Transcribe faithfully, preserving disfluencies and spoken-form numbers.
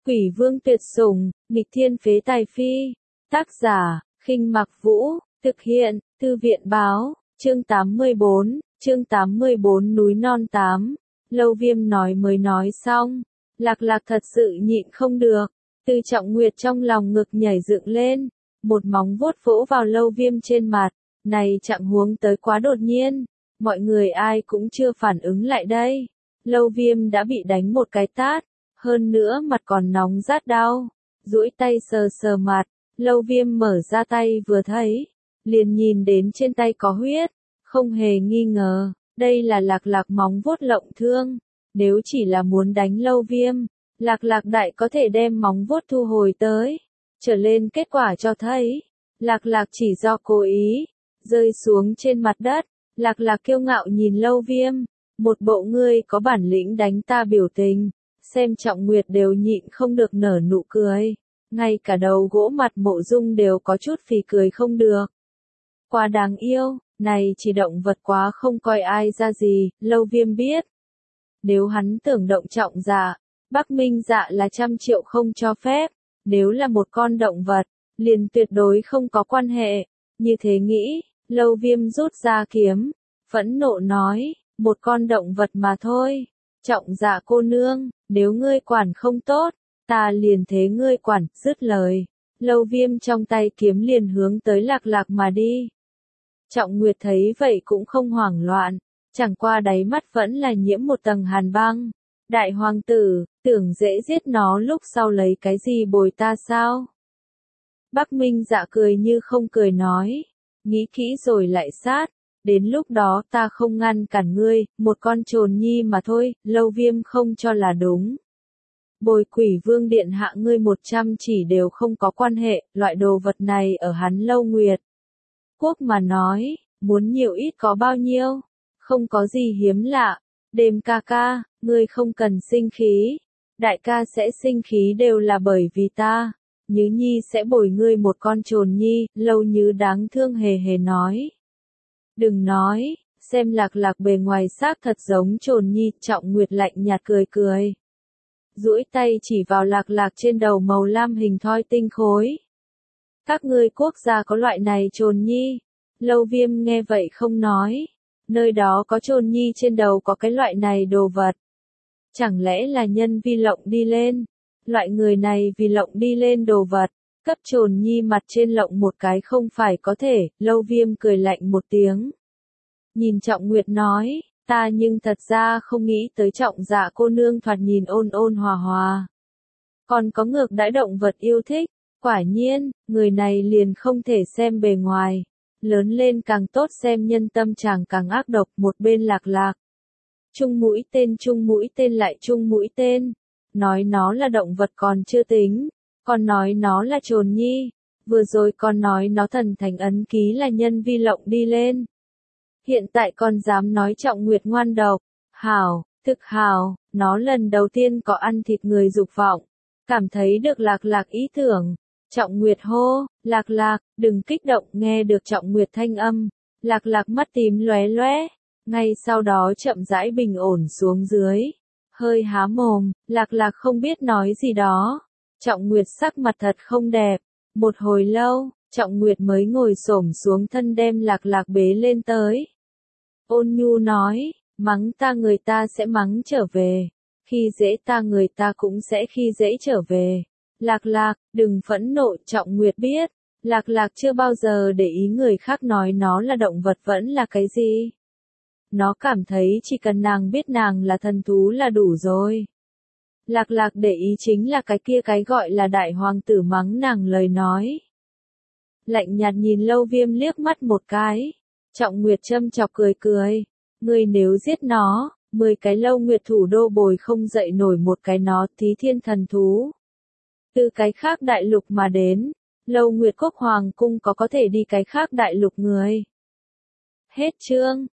Quỷ vương tuyệt sủng, nghịch thiên phế tài phi. Tác giả, Khinh Mặc Vũ, thực hiện, Thư viện báo, chương tám mươi bốn, chương tám mươi bốn núi non tám. Lâu Viêm nói mới nói xong, Lạc Lạc thật sự nhịn không được, Từ Trọng Nguyệt trong lòng ngực nhảy dựng lên, một móng vuốt vỗ vào Lâu Viêm trên mặt, này trạng huống tới quá đột nhiên, mọi người ai cũng chưa phản ứng lại đây. Lâu Viêm đã bị đánh một cái tát, hơn nữa mặt còn nóng rát đau, duỗi tay sờ sờ mặt, Lâu Viêm mở ra tay vừa thấy, liền nhìn đến trên tay có huyết, không hề nghi ngờ, đây là Lạc Lạc móng vuốt lộng thương, nếu chỉ là muốn đánh Lâu Viêm, Lạc Lạc đại có thể đem móng vuốt thu hồi tới, trở lên kết quả cho thấy, Lạc Lạc chỉ do cố ý, rơi xuống trên mặt đất, Lạc Lạc kiêu ngạo nhìn Lâu Viêm, một bộ ngươi có bản lĩnh đánh ta biểu tình, xem Trọng Nguyệt đều nhịn không được nở nụ cười, ngay cả đầu gỗ mặt Mộ Dung đều có chút phì cười không được. Quá đáng yêu, này chỉ động vật quá không coi ai ra gì, Lâu Viêm biết. Nếu hắn tưởng động Trọng Dạ, Bắc Minh Dạ là trăm triệu không cho phép, nếu là một con động vật, liền tuyệt đối không có quan hệ, như thế nghĩ, Lâu Viêm rút ra kiếm, phẫn nộ nói, một con động vật mà thôi, Trọng Dạ cô nương, nếu ngươi quản không tốt, ta liền thế ngươi quản, dứt lời, Lâu Viêm trong tay kiếm liền hướng tới Lạc Lạc mà đi. Trọng Nguyệt thấy vậy cũng không hoảng loạn, chẳng qua đáy mắt vẫn là nhiễm một tầng hàn băng. Đại hoàng tử, tưởng dễ giết nó lúc sau lấy cái gì bồi ta sao? Bắc Minh Dạ cười như không cười nói, nghĩ kỹ rồi lại sát, đến lúc đó ta không ngăn cản ngươi, một con trồn nhi mà thôi, Lâu Viêm không cho là đúng. Bồi Quỷ Vương điện hạ ngươi một trăm chỉ đều không có quan hệ, loại đồ vật này ở hắn Lâu Nguyệt quốc mà nói, muốn nhiều ít có bao nhiêu, không có gì hiếm lạ. Đêm ca ca, ngươi không cần sinh khí, đại ca sẽ sinh khí đều là bởi vì ta, Nhứ Nhi sẽ bồi ngươi một con trồn nhi, Lâu Nhứ đáng thương hề hề nói. Đừng nói, xem Lạc Lạc bề ngoài xác thật giống trồn nhi, Trọng Nguyệt lạnh nhạt cười cười. Duỗi tay chỉ vào Lạc Lạc trên đầu màu lam hình thoi tinh khối. Các ngươi quốc gia có loại này trồn nhi, Lâu Viêm nghe vậy không nói. Nơi đó có trồn nhi trên đầu có cái loại này đồ vật. Chẳng lẽ là nhân vi lộng đi lên? Loại người này vì lộng đi lên đồ vật, cấp trồn nhi mặt trên lộng một cái không phải có thể, Lâu Viêm cười lạnh một tiếng. Nhìn Trọng Nguyệt nói, ta nhưng thật ra không nghĩ tới Trọng Dạ cô nương thoạt nhìn ôn ôn hòa hòa. Còn có ngược đãi động vật yêu thích, quả nhiên, người này liền không thể xem bề ngoài. Lớn lên càng tốt xem nhân tâm chàng càng ác độc, một bên Lạc Lạc. Chung mũi tên chung mũi tên lại chung mũi tên. Nói nó là động vật còn chưa tính, còn nói nó là trồn nhi, vừa rồi còn nói nó thần thành ấn ký là nhân vi lộng đi lên. Hiện tại còn dám nói Trọng Nguyệt ngoan độc, hảo, thực hảo, nó lần đầu tiên có ăn thịt người dục vọng, cảm thấy được Lạc Lạc ý tưởng. Trọng Nguyệt hô, Lạc Lạc, đừng kích động, nghe được Trọng Nguyệt thanh âm, Lạc Lạc mắt tím lóe lóe, ngay sau đó chậm rãi bình ổn xuống dưới, hơi há mồm, Lạc Lạc không biết nói gì đó. Trọng Nguyệt sắc mặt thật không đẹp, một hồi lâu, Trọng Nguyệt mới ngồi xổm xuống thân đem Lạc Lạc bế lên tới. Ôn nhu nói, mắng ta người ta sẽ mắng trở về, khi dễ ta người ta cũng sẽ khi dễ trở về. Lạc Lạc, đừng phẫn nộ, Trọng Nguyệt biết, Lạc Lạc chưa bao giờ để ý người khác nói nó là động vật vẫn là cái gì. Nó cảm thấy chỉ cần nàng biết nàng là thần thú là đủ rồi. Lạc Lạc để ý chính là cái kia cái gọi là đại hoàng tử mắng nàng lời nói. Lạnh nhạt nhìn Lâu Viêm liếc mắt một cái, Trọng Nguyệt châm chọc cười cười, ngươi nếu giết nó, mười cái Lâu Nguyệt thủ đô bồi không dậy nổi một cái nó Thí Thiên thần thú. Từ cái khác đại lục mà đến, Lâu Nguyệt quốc hoàng cung có có thể đi cái khác đại lục người. Hết chương.